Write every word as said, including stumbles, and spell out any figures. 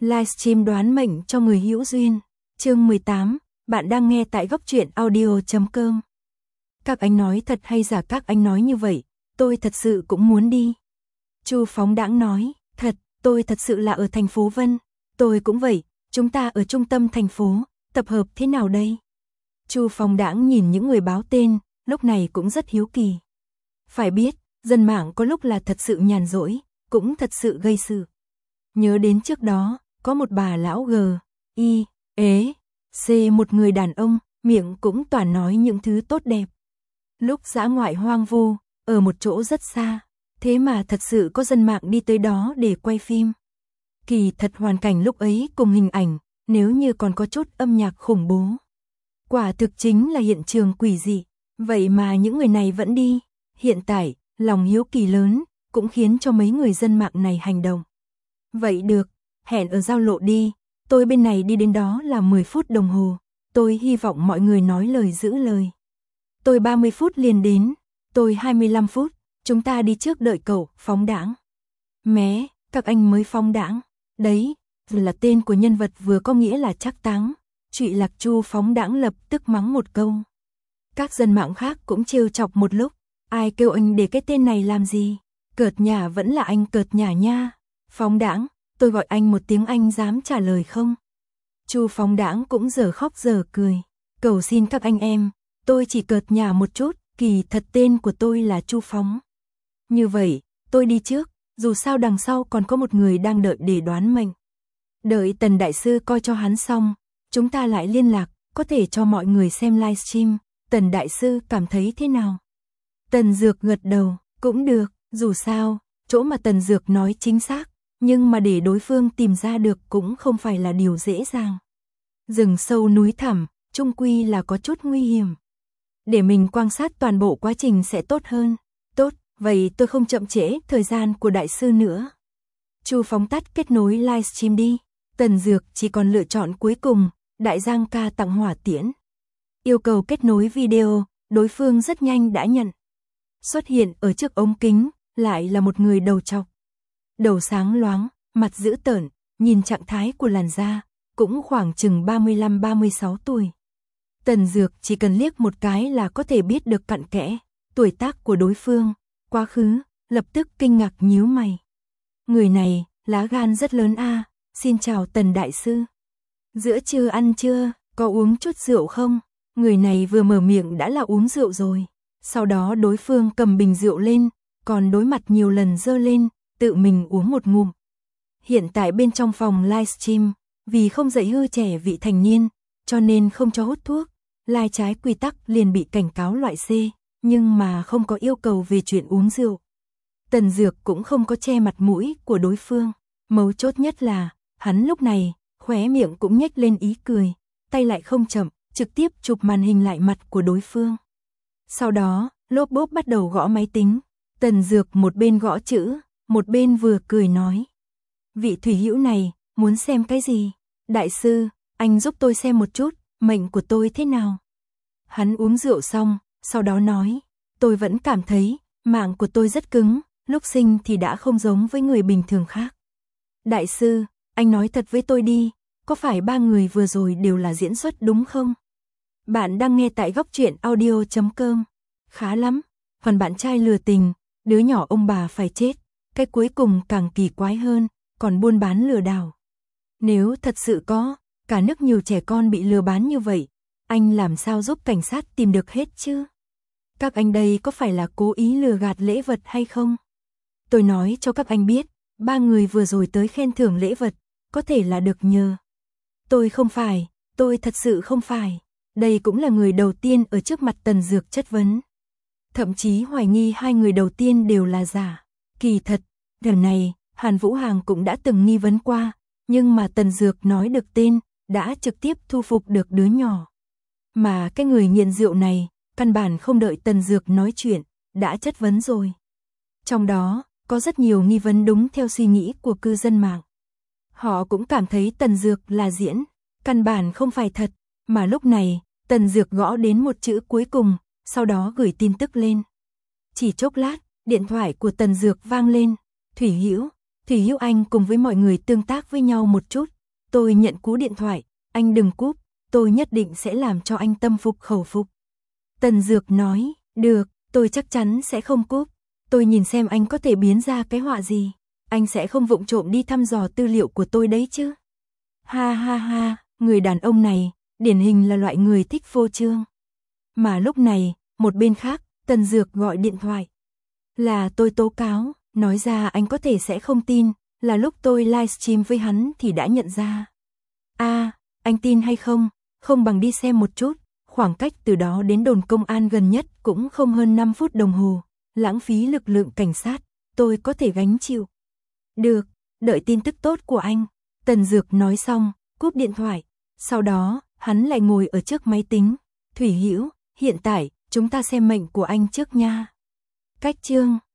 Livestream đoán mệnh cho người hữu duyên. Chương mười tám, bạn đang nghe tại góc truyện audio chấm com. Các anh nói thật hay giả? Các anh nói như vậy, tôi thật sự cũng muốn đi. Chu phóng đãng nói, thật, tôi thật sự là ở thành phố Vân. Tôi cũng vậy, chúng ta ở trung tâm thành phố, tập hợp thế nào đây? Chu phóng đãng nhìn những người báo tên, lúc này cũng rất hiếu kỳ. Phải biết, dân mạng có lúc là thật sự nhàn rỗi, cũng thật sự gây sự. Nhớ đến trước đó, có một bà lão G, Y, ế, C, một người đàn ông, miệng cũng toàn nói những thứ tốt đẹp. Lúc dã ngoại hoang vu, ở một chỗ rất xa, thế mà thật sự có dân mạng đi tới đó để quay phim. Kỳ thật hoàn cảnh lúc ấy cùng hình ảnh, nếu như còn có chút âm nhạc khủng bố. Quả thực chính là hiện trường quỷ dị, vậy mà những người này vẫn đi. Hiện tại, lòng hiếu kỳ lớn, cũng khiến cho mấy người dân mạng này hành động. Vậy được, hẹn ở giao lộ đi, tôi bên này đi đến đó là mười phút đồng hồ, tôi hy vọng mọi người nói lời giữ lời. Tôi ba mươi phút liền đến, tôi hai mươi lăm phút, chúng ta đi trước đợi cậu, phóng đãng. Mé, các anh mới phóng đãng, đấy, là tên của nhân vật vừa có nghĩa là trác táng. Trụy Lạc Chu phóng đãng lập tức mắng một câu. Các dân mạng khác cũng trêu chọc một lúc, ai kêu anh để cái tên này làm gì? Cợt nhả vẫn là anh cợt nhả nha. Phóng đãng, tôi gọi anh một tiếng anh dám trả lời không? Chu phóng đãng cũng giờ khóc giờ cười. Cầu xin các anh em, tôi chỉ cợt nhả một chút, kỳ thật tên của tôi là Chu Phóng. Như vậy, tôi đi trước, dù sao đằng sau còn có một người đang đợi để đoán mệnh. Đợi Tần Đại Sư coi cho hắn xong, chúng ta lại liên lạc, có thể cho mọi người xem livestream. Tần Đại Sư cảm thấy thế nào? Tần Dược gật đầu, cũng được, dù sao, chỗ mà Tần Dược nói chính xác, nhưng mà để đối phương tìm ra được cũng không phải là điều dễ dàng. Rừng sâu núi thẳm, chung quy là có chút nguy hiểm. Để mình quan sát toàn bộ quá trình sẽ tốt hơn. Tốt, vậy tôi không chậm trễ thời gian của Đại Sư nữa. Chu phóng tắt kết nối livestream đi. Tần Dược chỉ còn lựa chọn cuối cùng, Đại Giang ca tặng hỏa tiễn. Yêu cầu kết nối video, đối phương rất nhanh đã nhận. Xuất hiện ở trước ống kính, lại là một người đầu trọc. Đầu sáng loáng, mặt dữ tợn, nhìn trạng thái của làn da, cũng khoảng chừng ba mươi lăm ba mươi sáu tuổi. Tần Dược chỉ cần liếc một cái là có thể biết được cặn kẽ, tuổi tác của đối phương, quá khứ, lập tức kinh ngạc nhíu mày. Người này, lá gan rất lớn a. Xin chào Tần Đại Sư. Giữa trưa ăn chưa, có uống chút rượu không? Người này vừa mở miệng đã là uống rượu rồi. Sau đó đối phương cầm bình rượu lên, còn đối mặt nhiều lần dơ lên, tự mình uống một ngụm. Hiện tại bên trong phòng livestream, vì không dạy hư trẻ vị thành niên, cho nên không cho hút thuốc. Lai trái quy tắc liền bị cảnh cáo loại C, nhưng mà không có yêu cầu về chuyện uống rượu. Tần Dược cũng không có che mặt mũi của đối phương. Mấu chốt nhất là, hắn lúc này, khóe miệng cũng nhếch lên ý cười, tay lại không chậm, trực tiếp chụp màn hình lại mặt của đối phương. Sau đó, lốp bốp bắt đầu gõ máy tính. Tần Dược một bên gõ chữ, một bên vừa cười nói. Vị thủy hữu này, muốn xem cái gì? Đại Sư, anh giúp tôi xem một chút, mệnh của tôi thế nào? Hắn uống rượu xong, sau đó nói, tôi vẫn cảm thấy, mạng của tôi rất cứng, lúc sinh thì đã không giống với người bình thường khác. Đại Sư, anh nói thật với tôi đi, có phải ba người vừa rồi đều là diễn xuất đúng không? Bạn đang nghe tại góc truyện audio chấm com. Khá lắm, phần bạn trai lừa tình, đứa nhỏ ông bà phải chết, cái cuối cùng càng kỳ quái hơn, còn buôn bán lừa đảo. Nếu thật sự có, cả nước nhiều trẻ con bị lừa bán như vậy, anh làm sao giúp cảnh sát tìm được hết chứ? Các anh đây có phải là cố ý lừa gạt lễ vật hay không? Tôi nói cho các anh biết, ba người vừa rồi tới khen thưởng lễ vật, có thể là được nhờ. Tôi không phải, tôi thật sự không phải. Đây cũng là người đầu tiên ở trước mặt Tần Dược chất vấn. Thậm chí hoài nghi hai người đầu tiên đều là giả. Kỳ thật, lần này, Hàn Vũ Hàng cũng đã từng nghi vấn qua, nhưng mà Tần Dược nói được tên, đã trực tiếp thu phục được đứa nhỏ. Mà cái người nghiện rượu này, căn bản không đợi Tần Dược nói chuyện, đã chất vấn rồi. Trong đó, có rất nhiều nghi vấn đúng theo suy nghĩ của cư dân mạng. Họ cũng cảm thấy Tần Dược là diễn, căn bản không phải thật, mà lúc này, Tần Dược gõ đến một chữ cuối cùng, sau đó gửi tin tức lên. Chỉ chốc lát, điện thoại của Tần Dược vang lên. Thủy hữu, Thủy Hữu Anh cùng với mọi người tương tác với nhau một chút. Tôi nhận cú điện thoại, anh đừng cúp, tôi nhất định sẽ làm cho anh tâm phục khẩu phục. Tần Dược nói, được, tôi chắc chắn sẽ không cúp. Tôi nhìn xem anh có thể biến ra cái họa gì. Anh sẽ không vụng trộm đi thăm dò tư liệu của tôi đấy chứ. Ha ha ha, người đàn ông này, điển hình là loại người thích phô trương. Mà lúc này, một bên khác, Tần Dược gọi điện thoại. Là tôi tố cáo, nói ra anh có thể sẽ không tin, là lúc tôi livestream với hắn thì đã nhận ra. A, à, anh tin hay không, không bằng đi xem một chút, khoảng cách từ đó đến đồn công an gần nhất cũng không hơn năm phút đồng hồ, lãng phí lực lượng cảnh sát, tôi có thể gánh chịu. Được, đợi tin tức tốt của anh. Tần Dược nói xong, cúp điện thoại. Sau đó, hắn lại ngồi ở trước máy tính. Thủy Hữu, hiện tại, chúng ta xem mệnh của anh trước nha. Cách chương